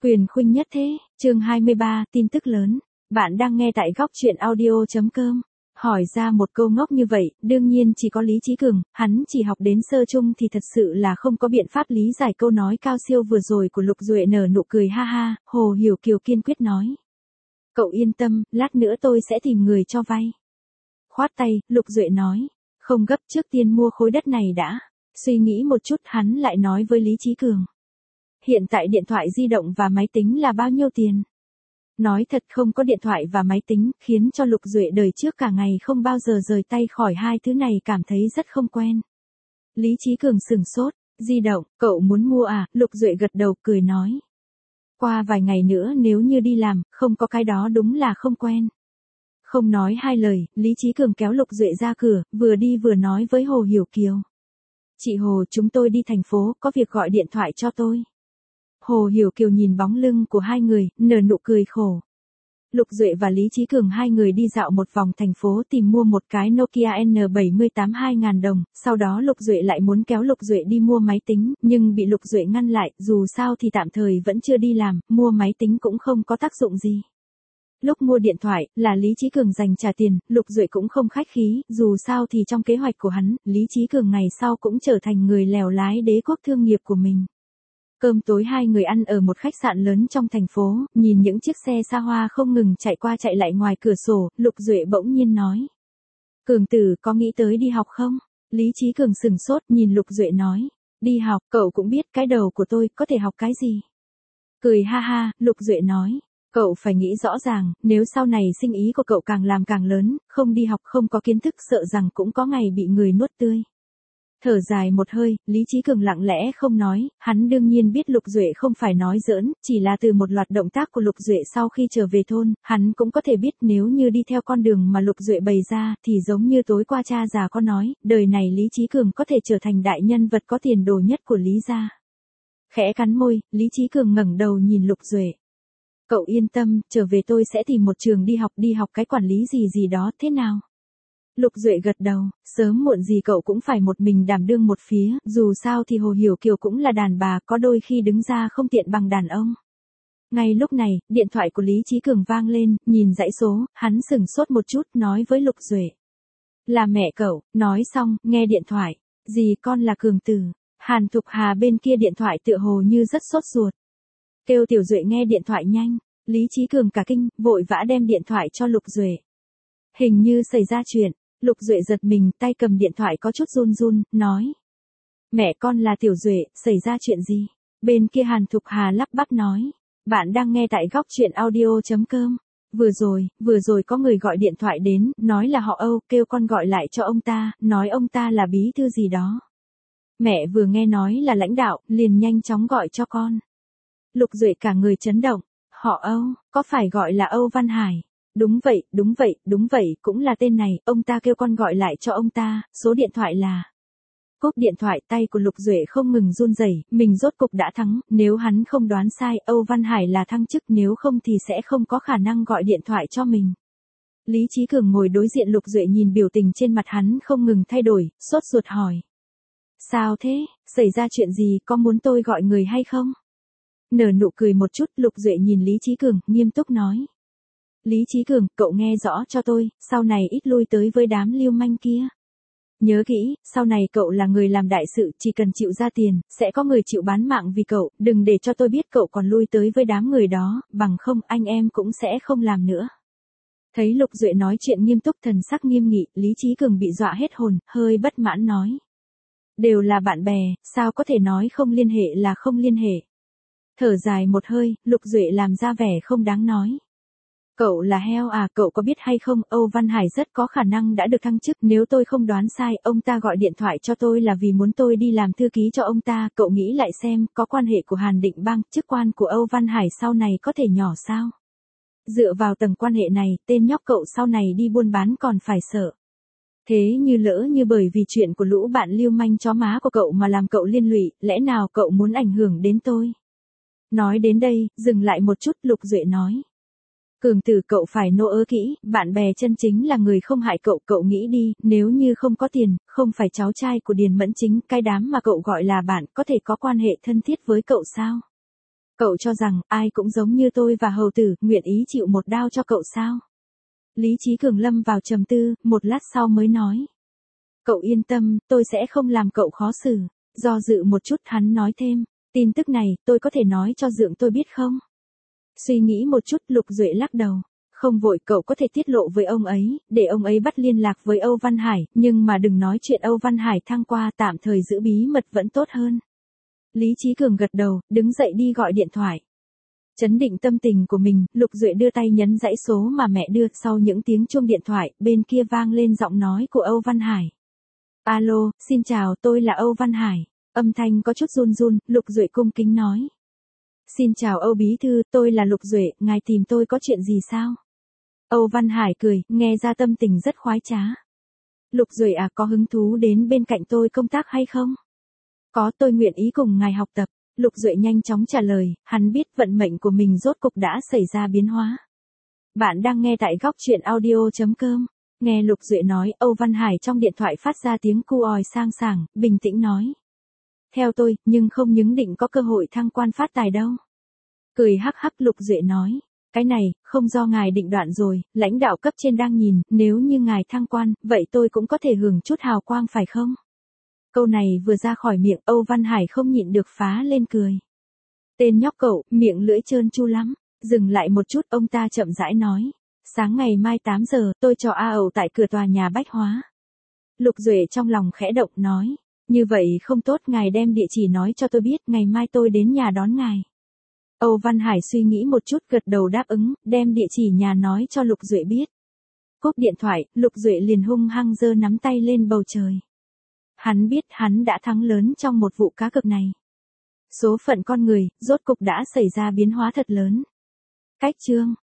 Huyền Khuynh nhất thế, chương 23, tin tức lớn. Bạn đang nghe tại góc truyện audio.com. Hỏi ra một câu ngốc như vậy, đương nhiên chỉ có Lý Chí Cường, hắn chỉ học đến sơ trung thì thật sự là không có biện pháp lý giải câu nói cao siêu vừa rồi của Lục Duệ. Nở nụ cười ha ha, Hồ Hiểu Kiều kiên quyết nói. Cậu yên tâm, lát nữa tôi sẽ tìm người cho vay. Khoát tay, Lục Duệ nói. Không gấp, trước tiên mua khối đất này đã. Suy nghĩ một chút hắn lại nói với Lý Chí Cường. Hiện tại điện thoại di động và máy tính là bao nhiêu tiền? Nói thật, không có điện thoại và máy tính, khiến cho Lục Duệ đời trước cả ngày không bao giờ rời tay khỏi hai thứ này, cảm thấy rất không quen. Lý Chí Cường sửng sốt, di động, cậu muốn mua à? Lục Duệ gật đầu cười nói. Qua vài ngày nữa nếu như đi làm, không có cái đó đúng là không quen. Không nói hai lời, Lý Chí Cường kéo Lục Duệ ra cửa, vừa đi vừa nói với Hồ Hiểu Kiều. Chị Hồ, chúng tôi đi thành phố, có việc gọi điện thoại cho tôi. Hồ Hiểu Kiều nhìn bóng lưng của hai người, nở nụ cười khổ. Lục Duệ và Lý Chí Cường hai người đi dạo một vòng thành phố tìm mua một cái Nokia N78 2.000 đồng, sau đó Lục Duệ lại muốn kéo Lục Duệ đi mua máy tính, nhưng bị Lục Duệ ngăn lại, dù sao thì tạm thời vẫn chưa đi làm, mua máy tính cũng không có tác dụng gì. Lúc mua điện thoại, là Lý Chí Cường dành trả tiền, Lục Duệ cũng không khách khí, dù sao thì trong kế hoạch của hắn, Lý Chí Cường ngày sau cũng trở thành người lèo lái đế quốc thương nghiệp của mình. Cơm tối hai người ăn ở một khách sạn lớn trong thành phố, nhìn những chiếc xe xa hoa không ngừng chạy qua chạy lại ngoài cửa sổ, Lục Duệ bỗng nhiên nói. Cường tử, có nghĩ tới đi học không? Lý Chí Cường sừng sốt nhìn Lục Duệ nói. Đi học, cậu cũng biết cái đầu của tôi có thể học cái gì. Cười ha ha, Lục Duệ nói. Cậu phải nghĩ rõ ràng, nếu sau này sinh ý của cậu càng làm càng lớn, không đi học không có kiến thức sợ rằng cũng có ngày bị người nuốt tươi. Thở dài một hơi, Lý Chí Cường lặng lẽ không nói, hắn đương nhiên biết Lục Duệ không phải nói giỡn, chỉ là từ một loạt động tác của Lục Duệ sau khi trở về thôn, hắn cũng có thể biết nếu như đi theo con đường mà Lục Duệ bày ra, thì giống như tối qua cha già có nói, đời này Lý Chí Cường có thể trở thành đại nhân vật có tiền đồ nhất của Lý gia. Khẽ cắn môi, Lý Chí Cường ngẩng đầu nhìn Lục Duệ. Cậu yên tâm, trở về tôi sẽ tìm một trường đi học cái quản lý gì đó, thế nào? Lục Duệ gật đầu, sớm muộn gì cậu cũng phải một mình đảm đương một phía, dù sao thì Hồ Hiểu Kiều cũng là đàn bà, có đôi khi đứng ra không tiện bằng đàn ông. Ngay lúc này, điện thoại của Lý Chí Cường vang lên, nhìn dãy số, hắn sửng sốt một chút, nói với Lục Duệ. Là mẹ cậu, nói xong, nghe điện thoại. Dì con là Cường tử. Hàn Thục Hà bên kia điện thoại tựa hồ như rất sốt ruột. Kêu Tiểu Duệ nghe điện thoại nhanh, Lý Chí Cường cả kinh, vội vã đem điện thoại cho Lục Duệ. Hình như xảy ra chuyện. Lục Duệ giật mình, tay cầm điện thoại có chút run run, nói. Mẹ con là Tiểu Duệ, xảy ra chuyện gì? Bên kia Hàn Thục Hà lắp bắp nói. Bạn đang nghe tại góc truyện audio.com. Vừa rồi có người gọi điện thoại đến, nói là họ Âu, kêu con gọi lại cho ông ta, nói ông ta là bí thư gì đó. Mẹ vừa nghe nói là lãnh đạo, liền nhanh chóng gọi cho con. Lục Duệ cả người chấn động. Họ Âu, có phải gọi là Âu Văn Hải? Đúng vậy, cũng là tên này, ông ta kêu con gọi lại cho ông ta, số điện thoại là. Cúp điện thoại, tay của Lục Duệ không ngừng run rẩy, mình rốt cục đã thắng, nếu hắn không đoán sai, Âu Văn Hải là thăng chức, nếu không thì sẽ không có khả năng gọi điện thoại cho mình. Lý Chí Cường ngồi đối diện Lục Duệ nhìn biểu tình trên mặt hắn không ngừng thay đổi, sốt ruột hỏi. Sao thế, xảy ra chuyện gì, có muốn tôi gọi người hay không? Nở nụ cười một chút, Lục Duệ nhìn Lý Chí Cường, nghiêm túc nói. Lý Chí Cường, cậu nghe rõ cho tôi, sau này ít lui tới với đám lưu manh kia. Nhớ kỹ, sau này cậu là người làm đại sự, chỉ cần chịu ra tiền, sẽ có người chịu bán mạng vì cậu, đừng để cho tôi biết cậu còn lui tới với đám người đó, bằng không anh em cũng sẽ không làm nữa. Thấy Lục Duệ nói chuyện nghiêm túc, thần sắc nghiêm nghị, Lý Chí Cường bị dọa hết hồn, hơi bất mãn nói. Đều là bạn bè, sao có thể nói không liên hệ là không liên hệ. Thở dài một hơi, Lục Duệ làm ra vẻ không đáng nói. Cậu là heo à, cậu có biết hay không, Âu Văn Hải rất có khả năng đã được thăng chức, nếu tôi không đoán sai, ông ta gọi điện thoại cho tôi là vì muốn tôi đi làm thư ký cho ông ta, cậu nghĩ lại xem, có quan hệ của Hàn Định Bang, chức quan của Âu Văn Hải sau này có thể nhỏ sao? Dựa vào tầng quan hệ này, tên nhóc cậu sau này đi buôn bán còn phải sợ. Thế như lỡ như bởi vì chuyện của lũ bạn lưu manh chó má của cậu mà làm cậu liên lụy, lẽ nào cậu muốn ảnh hưởng đến tôi? Nói đến đây, dừng lại một chút, Lục Duệ nói. Cường tử, cậu phải nô ớ kỹ, bạn bè chân chính là người không hại cậu, cậu nghĩ đi, nếu như không có tiền, không phải cháu trai của Điền Mẫn Chính, cái đám mà cậu gọi là bạn, có thể có quan hệ thân thiết với cậu sao? Cậu cho rằng ai cũng giống như tôi và hầu tử, nguyện ý chịu một đao cho cậu sao? Lý Chí Cường lâm vào trầm tư, một lát sau mới nói. Cậu yên tâm, tôi sẽ không làm cậu khó xử. Do dự một chút hắn nói thêm, tin tức này tôi có thể nói cho dượng tôi biết không? Suy nghĩ một chút Lục Duệ lắc đầu. Không vội, cậu có thể tiết lộ với ông ấy, để ông ấy bắt liên lạc với Âu Văn Hải, nhưng mà đừng nói chuyện Âu Văn Hải thăng qua, tạm thời giữ bí mật vẫn tốt hơn. Lý Chí Cường gật đầu, đứng dậy đi gọi điện thoại. Chấn định tâm tình của mình, Lục Duệ đưa tay nhấn dãy số mà mẹ đưa, sau những tiếng chuông điện thoại, bên kia vang lên giọng nói của Âu Văn Hải. Alo, xin chào, tôi là Âu Văn Hải. Âm thanh có chút run run, Lục Duệ cung kính nói. Xin chào Âu bí thư, tôi là Lục Duệ, ngài tìm tôi có chuyện gì sao? Âu Văn Hải cười, nghe ra tâm tình rất khoái trá. Lục Duệ à, có hứng thú đến bên cạnh tôi công tác hay không? Có, tôi nguyện ý cùng ngài học tập. Lục Duệ nhanh chóng trả lời, hắn biết vận mệnh của mình rốt cục đã xảy ra biến hóa. Bạn đang nghe tại góc truyện audio.com. Nghe Lục Duệ nói, Âu Văn Hải trong điện thoại phát ra tiếng cu òi sang sảng, bình tĩnh nói. Theo tôi, nhưng không những định có cơ hội thăng quan phát tài đâu. Cười hắc hắc Lục Duệ nói. Cái này, không do ngài định đoạt rồi, lãnh đạo cấp trên đang nhìn, nếu như ngài thăng quan, vậy tôi cũng có thể hưởng chút hào quang phải không? Câu này vừa ra khỏi miệng, Âu Văn Hải không nhịn được phá lên cười. Tên nhóc cậu, miệng lưỡi trơn tru lắm. Dừng lại một chút, ông ta chậm rãi nói. Sáng ngày mai 8 giờ, tôi cho A Ẩu tại cửa tòa nhà Bách Hóa. Lục Duệ trong lòng khẽ động nói. Như vậy không tốt, ngài đem địa chỉ nói cho tôi biết, ngày mai tôi đến nhà đón ngài. Âu Văn Hải suy nghĩ một chút gật đầu đáp ứng, đem địa chỉ nhà nói cho Lục Duệ biết. Cúp điện thoại, Lục Duệ liền hung hăng giơ nắm tay lên bầu trời. Hắn biết hắn đã thắng lớn trong một vụ cá cược này. Số phận con người, rốt cục đã xảy ra biến hóa thật lớn. Cách chương